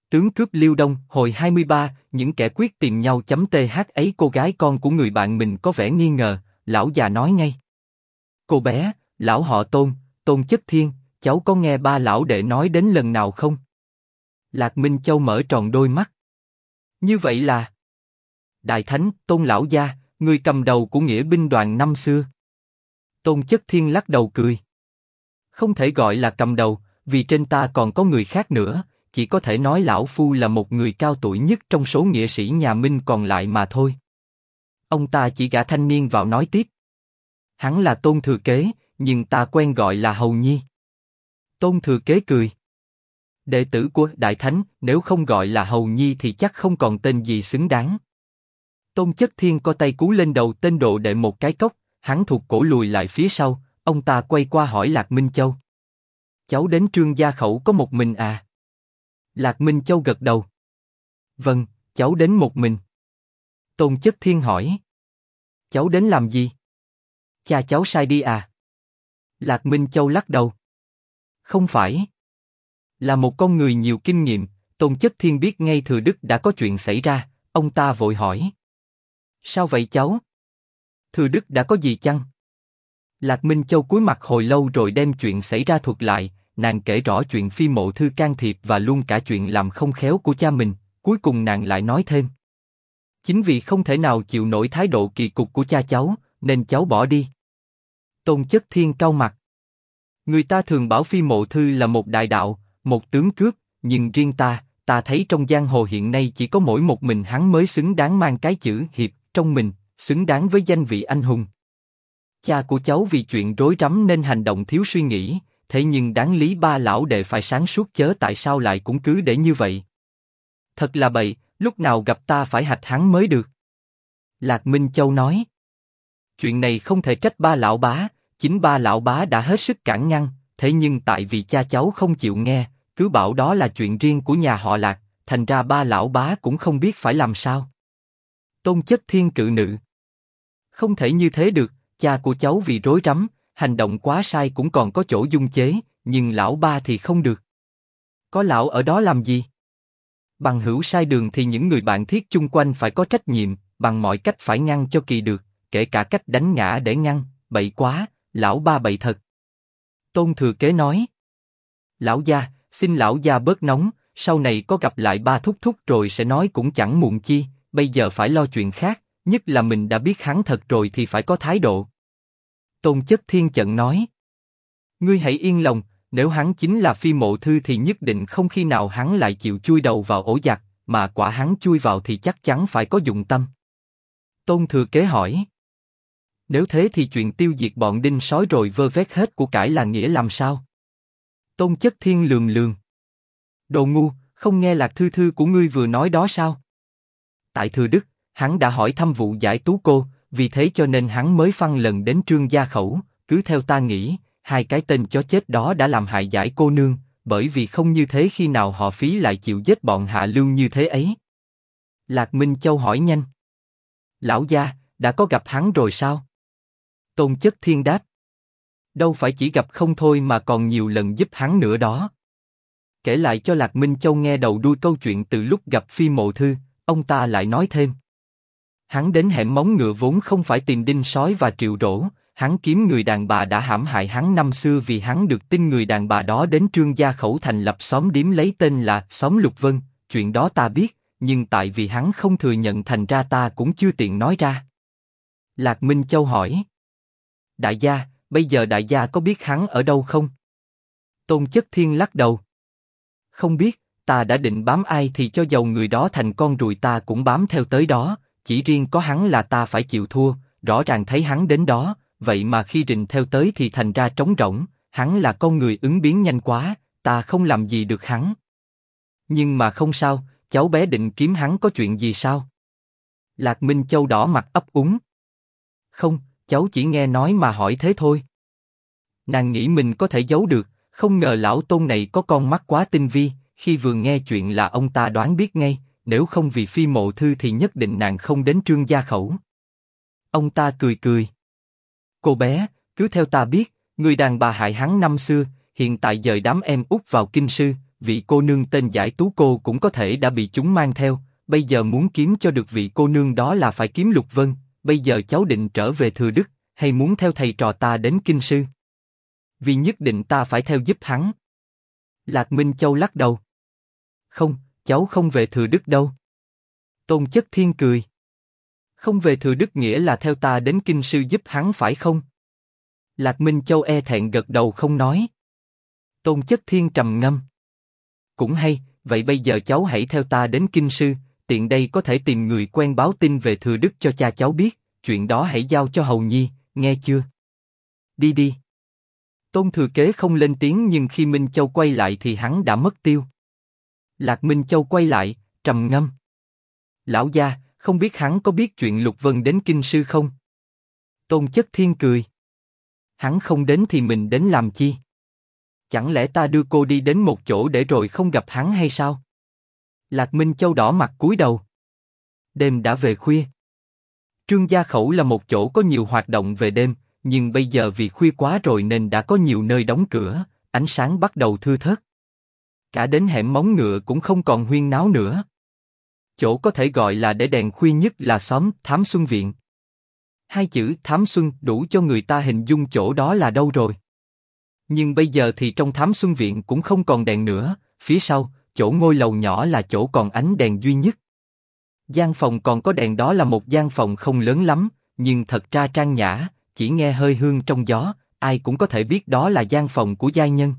Tướng cướp Liêu Đông, hồi 23, những kẻ quyết tìm nhau. Th ấy cô gái con của người bạn mình có vẻ nghi ngờ, lão già nói ngay. Cô bé, lão họ Tôn, Tôn Chất Thiên, cháu có nghe ba lão đệ nói đến lần nào không? Lạc Minh Châu mở tròn đôi mắt. Như vậy là... Đại Thánh, Tôn lão gia, người cầm đầu của nghĩa binh đoàn năm xưa. Tôn Chất Thiên lắc đầu cười. Không thể gọi là cầm đầu, vì trên ta còn có người khác nữa, chỉ có thể nói lão phu là một người cao tuổi nhất trong số nghĩa sĩ nhà Minh còn lại mà thôi. Ông ta chỉ gã thanh niên vào nói tiếp. Hắn là Tôn thừa kế, nhưng ta quen gọi là Hầu Nhi. Tôn thừa kế cười. Đệ tử của Đại Thánh, nếu không gọi là Hầu Nhi thì chắc không còn tên gì xứng đáng. Tôn Chất Thiên co tay cú lên đầu tên độ đệ một cái cốc, hắn thuộc cổ lùi lại phía sau, ông ta quay qua hỏi Lạc Minh Châu. Cháu đến Trương Gia Khẩu có một mình à? Lạc Minh Châu gật đầu. Vâng, cháu đến một mình. Tôn Chất Thiên hỏi. Cháu đến làm gì? Cha cháu sai đi à? Lạc Minh Châu lắc đầu. Không phải. Là một con người nhiều kinh nghiệm, Tôn Chất Thiên biết ngay Thừa Đức đã có chuyện xảy ra, ông ta vội hỏi. Sao vậy cháu? Thừa Đức đã có gì chăng? Lạc Minh Châu cúi mặt hồi lâu rồi đem chuyện xảy ra thuật lại, nàng kể rõ chuyện Phi Mộ Thư can thiệp và luôn cả chuyện làm không khéo của cha mình, cuối cùng nàng lại nói thêm. Chính vì không thể nào chịu nổi thái độ kỳ cục của cha cháu, nên cháu bỏ đi. Tôn Chất Thiên cau mặt. Người ta thường bảo Phi Mộ Thư là một đại đạo, một tướng cướp, nhưng riêng ta thấy trong giang hồ hiện nay chỉ có mỗi một mình hắn mới xứng đáng mang cái chữ hiệp trong mình, xứng đáng với danh vị anh hùng. Cha của cháu vì chuyện rối rắm nên hành động thiếu suy nghĩ, thế nhưng đáng lý ba lão đệ phải sáng suốt chớ tại sao lại cũng cứ để như vậy. Thật là bậy, lúc nào gặp ta phải hạch hắn mới được. Lạc Minh Châu nói. Chuyện này không thể trách ba lão bá, chính ba lão bá đã hết sức cản ngăn, thế nhưng tại vì cha cháu không chịu nghe, cứ bảo đó là chuyện riêng của nhà họ Lạc, thành ra ba lão bá cũng không biết phải làm sao. Tôn Chất Thiên cự nữ. Không thể như thế được, cha của cháu vì rối rắm, hành động quá sai cũng còn có chỗ dung chế, nhưng lão ba thì không được. Có lão ở đó làm gì? Bằng hữu sai đường thì những người bạn thiết chung quanh phải có trách nhiệm, bằng mọi cách phải ngăn cho kỳ được, kể cả cách đánh ngã để ngăn, bậy quá, lão ba bậy thật. Tôn thừa kế nói. Lão gia, xin lão gia bớt nóng, sau này có gặp lại ba thúc thúc rồi sẽ nói cũng chẳng muộn chi, bây giờ phải lo chuyện khác, nhất là mình đã biết hắn thật rồi thì phải có thái độ. Tôn Chất Thiên chận nói. Ngươi hãy yên lòng, nếu hắn chính là Phi Mộ Thư thì nhất định không khi nào hắn lại chịu chui đầu vào ổ giặc, mà quả hắn chui vào thì chắc chắn phải có dụng tâm. Tôn thừa kế hỏi. Nếu thế thì chuyện tiêu diệt bọn đinh sói rồi vơ vét hết của cải là nghĩa làm sao? Tôn Chất Thiên lườm lườm. Đồ ngu, không nghe Lạc Thư Thư của ngươi vừa nói đó sao? Tại Thừa Đức, hắn đã hỏi thăm vụ giải Tú cô, vì thế cho nên hắn mới phăng lần đến Trương Gia Khẩu. Cứ theo ta nghĩ, hai cái tên chó chết đó đã làm hại giải cô nương, bởi vì không như thế khi nào họ Phí lại chịu giết bọn hạ lưu như thế ấy. Lạc Minh Châu hỏi nhanh. Lão gia, đã có gặp hắn rồi sao? Tôn Chất Thiên đáp. Đâu phải chỉ gặp không thôi mà còn nhiều lần giúp hắn nữa đó. Kể lại cho Lạc Minh Châu nghe đầu đuôi câu chuyện từ lúc gặp Phi Mộ Thư, ông ta lại nói thêm. Hắn đến hẻm Móng Ngựa vốn không phải tìm đinh sói và triệu rỗ, hắn kiếm người đàn bà đã hãm hại hắn năm xưa vì hắn được tin người đàn bà đó đến Trương Gia Khẩu thành lập xóm điếm lấy tên là xóm Lục Vân, chuyện đó ta biết, nhưng tại vì hắn không thừa nhận thành ra ta cũng chưa tiện nói ra. Lạc Minh Châu hỏi. Đại gia, bây giờ đại gia có biết hắn ở đâu không? Tôn Chất Thiên lắc đầu. Không biết, ta đã định bám ai thì cho dầu người đó thành con ruồi ta cũng bám theo tới đó, chỉ riêng có hắn là ta phải chịu thua, rõ ràng thấy hắn đến đó, vậy mà khi rình theo tới thì thành ra trống rỗng, hắn là con người ứng biến nhanh quá, ta không làm gì được hắn. Nhưng mà không sao, cháu bé định kiếm hắn có chuyện gì sao? Lạc Minh Châu đỏ mặt ấp úng. Không, cháu chỉ nghe nói mà hỏi thế thôi. Nàng nghĩ mình có thể giấu được, không ngờ lão Tôn này có con mắt quá tinh vi, khi vừa nghe chuyện là ông ta đoán biết ngay, nếu không vì Phi Mộ Thư thì nhất định nàng không đến Trương Gia Khẩu. Ông ta cười cười. Cô bé, cứ theo ta biết, người đàn bà hại hắn năm xưa, hiện tại dời đám em út vào kinh sư, vị cô nương tên Giải Tú cô cũng có thể đã bị chúng mang theo, bây giờ muốn kiếm cho được vị cô nương đó là phải kiếm Lục Vân, bây giờ cháu định trở về Thừa Đức, hay muốn theo thầy trò ta đến Kinh Sư? Vì nhất định ta phải theo giúp hắn. Lạc Minh Châu lắc đầu. Không, cháu không về Thừa Đức đâu. Tôn Chất Thiên cười. Không về Thừa Đức nghĩa là theo ta đến Kinh Sư giúp hắn phải không? Lạc Minh Châu e thẹn gật đầu không nói. Tôn Chất Thiên trầm ngâm. Cũng hay, vậy bây giờ cháu hãy theo ta đến Kinh Sư, tiện đây có thể tìm người quen báo tin về Thừa Đức cho cha cháu biết, chuyện đó hãy giao cho Hầu Nhi, nghe chưa? Đi đi. Tôn Thừa Kế không lên tiếng nhưng khi Minh Châu quay lại thì hắn đã mất tiêu. Lạc Minh Châu quay lại, trầm ngâm. Lão gia, không biết hắn có biết chuyện Lục Vân đến Kinh Sư không? Tôn Chất Thiên cười. Hắn không đến thì mình đến làm chi? Chẳng lẽ ta đưa cô đi đến một chỗ để rồi không gặp hắn hay sao? Lạc Minh Châu đỏ mặt cúi đầu. Đêm đã về khuya. Trương Gia Khẩu là một chỗ có nhiều hoạt động về đêm, nhưng bây giờ vì khuya quá rồi nên đã có nhiều nơi đóng cửa, ánh sáng bắt đầu thưa thớt. Cả đến hẻm móng ngựa cũng không còn huyên náo nữa. Chỗ có thể gọi là để đèn khuya nhất là xóm Thám Xuân Viện. Hai chữ Thám Xuân đủ cho người ta hình dung chỗ đó là đâu rồi. Nhưng bây giờ thì trong Thám Xuân Viện cũng không còn đèn nữa, phía sau, chỗ ngôi lầu nhỏ là chỗ còn ánh đèn duy nhất. Gian phòng còn có đèn đó là một gian phòng không lớn lắm, nhưng thật ra trang nhã, chỉ nghe hơi hương trong gió, ai cũng có thể biết đó là gian phòng của giai nhân.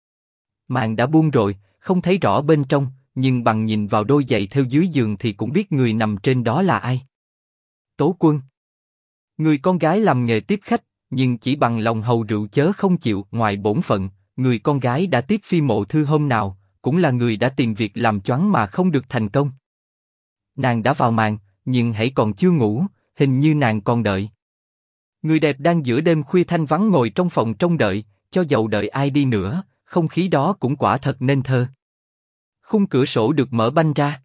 Màn đã buông rồi, không thấy rõ bên trong, nhưng bằng nhìn vào đôi giày theo dưới giường thì cũng biết người nằm trên đó là ai. Tố Quân. Người con gái làm nghề tiếp khách, nhưng chỉ bằng lòng hầu rượu chớ không chịu. Ngoài bổn phận, người con gái đã tiếp Phi Mộ Thư hôm nào, cũng là người đã tìm việc làm choáng mà không được thành công. Nàng đã vào màn, nhưng hãy còn chưa ngủ, hình như nàng còn đợi. Người đẹp đang giữa đêm khuya thanh vắng ngồi trong phòng trông đợi, cho dầu đợi ai đi nữa, không khí đó cũng quả thật nên thơ. Khung cửa sổ được mở banh ra.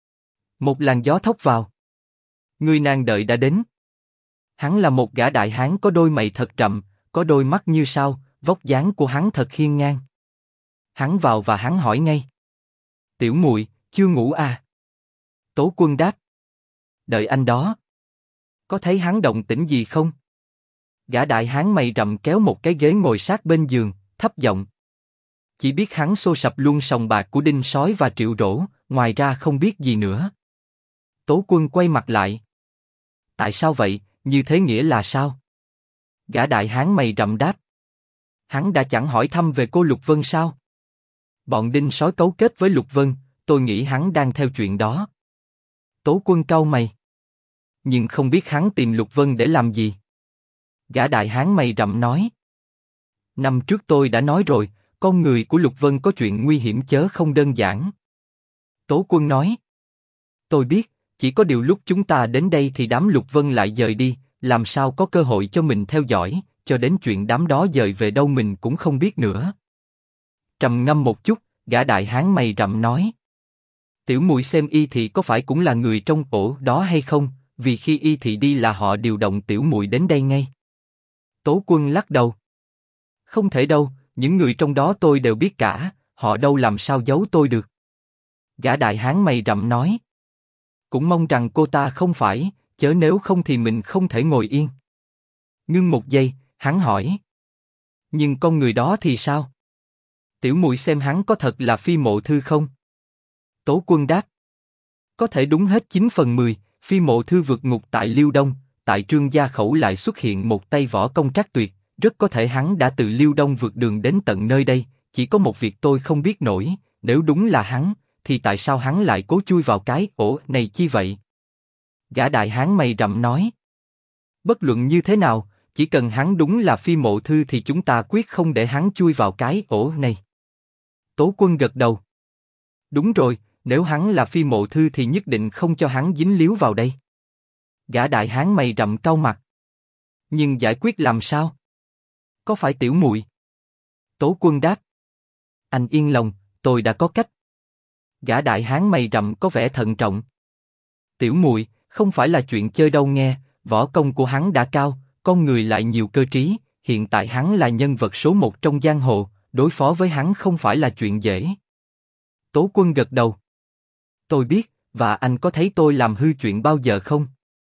Một làn gió thốc vào. Người nàng đợi đã đến. Hắn là một gã đại hán có đôi mày thật rậm, có đôi mắt như sao, vóc dáng của hắn thật hiên ngang. Hắn vào và hắn hỏi ngay. Tiểu muội, chưa ngủ à? Tố Quân đáp. Đợi anh đó. Có thấy hắn động tĩnh gì không? Gã đại hán mày rậm kéo một cái ghế ngồi sát bên giường, thấp giọng. Chỉ biết hắn xô sập luôn sòng bạc của Đinh Sói và Triệu Rỗ, ngoài ra không biết gì nữa. Tố Quân quay mặt lại. Tại sao vậy, như thế nghĩa là sao? Gã đại hán mày rậm đáp. Hắn đã chẳng hỏi thăm về cô Lục Vân sao? Bọn Đinh Sói cấu kết với Lục Vân, tôi nghĩ hắn đang theo chuyện đó. Tố Quân cau mày. Nhưng không biết hắn tìm Lục Vân để làm gì? Gã đại hán mày rậm nói. Năm trước tôi đã nói rồi, con người của Lục Vân có chuyện nguy hiểm chớ không đơn giản. Tố Quân nói. Tôi biết, chỉ có điều lúc chúng ta đến đây thì đám Lục Vân lại dời đi, làm sao có cơ hội cho mình theo dõi, cho đến chuyện đám đó dời về đâu mình cũng không biết nữa. Trầm ngâm một chút, gã đại hán mày rậm nói. Tiểu muội xem Y Thị có phải cũng là người trong ổ đó hay không, vì khi Y Thị đi là họ điều động tiểu muội đến đây ngay. Tố Quân lắc đầu. Không thể đâu, những người trong đó tôi đều biết cả, họ đâu làm sao giấu tôi được. Gã đại hán mày rậm nói. Cũng mong rằng cô ta không phải, chớ nếu không thì mình không thể ngồi yên. Ngưng một giây, hắn hỏi. Nhưng con người đó thì sao? Tiểu muội xem hắn có thật là Phi Mộ Thư không? Tố Quân đáp. Có thể đúng hết 9 phần 10, Phi Mộ Thư vượt ngục tại Liêu Đông, tại Trương Gia Khẩu lại xuất hiện một tay võ công trác tuyệt, rất có thể hắn đã từ Liêu Đông vượt đường đến tận nơi đây, chỉ có một việc tôi không biết nổi, nếu đúng là hắn, thì tại sao hắn lại cố chui vào cái ổ này chi vậy? Gã đại hán mày rậm nói. Bất luận như thế nào, chỉ cần hắn đúng là Phi Mộ Thư thì chúng ta quyết không để hắn chui vào cái ổ này. Tố Quân gật đầu. Đúng rồi, nếu hắn là Phi Mộ Thư thì nhất định không cho hắn dính líu vào đây. Gã đại hán mày rậm cau mặt. Nhưng giải quyết làm sao? Có phải tiểu muội? Tố Quân đáp. Anh yên lòng, tôi đã có cách. Gã đại hán mày rậm có vẻ thận trọng. Tiểu muội, không phải là chuyện chơi đâu nghe, võ công của hắn đã cao, con người lại nhiều cơ trí, hiện tại hắn là nhân vật số 1 trong giang hồ, đối phó với hắn không phải là chuyện dễ. Tố Quân gật đầu. Tôi biết, và anh có thấy tôi làm hư chuyện bao giờ không?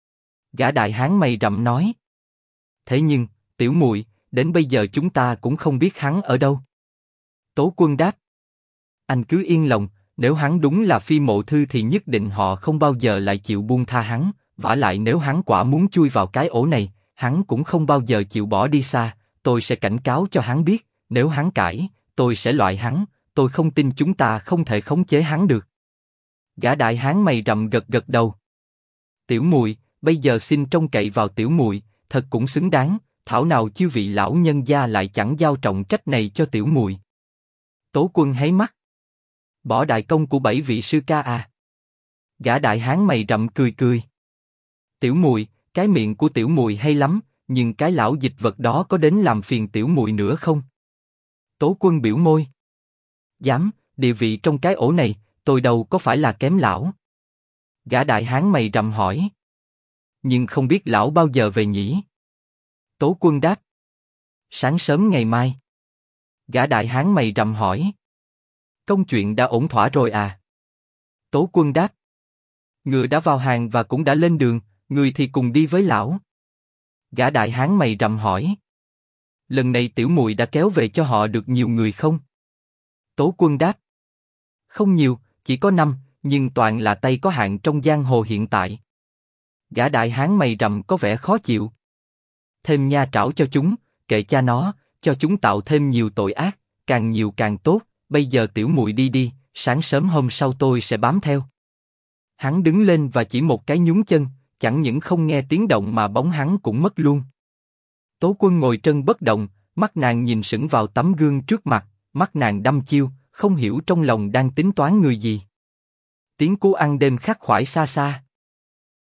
Gã đại hán mày rậm nói. Thế nhưng, tiểu muội, đến bây giờ chúng ta cũng không biết hắn ở đâu. Tố Quân đáp. Anh cứ yên lòng, nếu hắn đúng là Phi Mộ Thư thì nhất định họ không bao giờ lại chịu buông tha hắn, vả lại nếu hắn quả muốn chui vào cái ổ này, hắn cũng không bao giờ chịu bỏ đi xa, tôi sẽ cảnh cáo cho hắn biết, nếu hắn cãi, tôi sẽ loại hắn, tôi không tin chúng ta không thể khống chế hắn được. Gã đại hán mày rậm gật gật đầu. Tiểu muội, bây giờ xin trông cậy vào tiểu muội, thật cũng xứng đáng, thảo nào chư vị lão nhân gia lại chẳng giao trọng trách này cho tiểu muội. Tố Quân háy mắt. Bỏ đại công của 7 vị sư ca à? Gã đại hán mày rậm cười cười. Tiểu muội, cái miệng của tiểu muội hay lắm, nhưng cái lão dịch vật đó có đến làm phiền tiểu muội nữa không? Tố Quân biểu môi. Dám, địa vị trong cái ổ này, tôi đâu có phải là kém lão. Gã đại hán mày rậm hỏi. Nhưng không biết lão bao giờ về nhỉ? Tố Quân đáp. Sáng sớm ngày mai. Gã đại hán mày rậm hỏi. Công chuyện đã ổn thỏa rồi à? Tố Quân đáp. Ngựa đã vào hàng và cũng đã lên đường, người thì cùng đi với lão. Gã đại hán mày rậm hỏi. Lần này tiểu muội đã kéo về cho họ được nhiều người không? Tố Quân đáp. Không nhiều, chỉ có 5, nhưng toàn là tay có hạn trong giang hồ hiện tại. Gã đại hán mày rậm có vẻ khó chịu. Thêm nha trảo cho chúng, kệ cha nó, cho chúng tạo thêm nhiều tội ác, càng nhiều càng tốt. Bây giờ tiểu muội đi đi, sáng sớm hôm sau tôi sẽ bám theo. Hắn đứng lên và chỉ một cái nhún chân, chẳng những không nghe tiếng động mà bóng hắn cũng mất luôn. Tố Quân ngồi trân bất động, mắt nàng nhìn sững vào tấm gương trước mặt, mắt nàng đăm chiêu, không hiểu trong lòng đang tính toán người gì. Tiếng cú ăn đêm khắc khoải xa xa.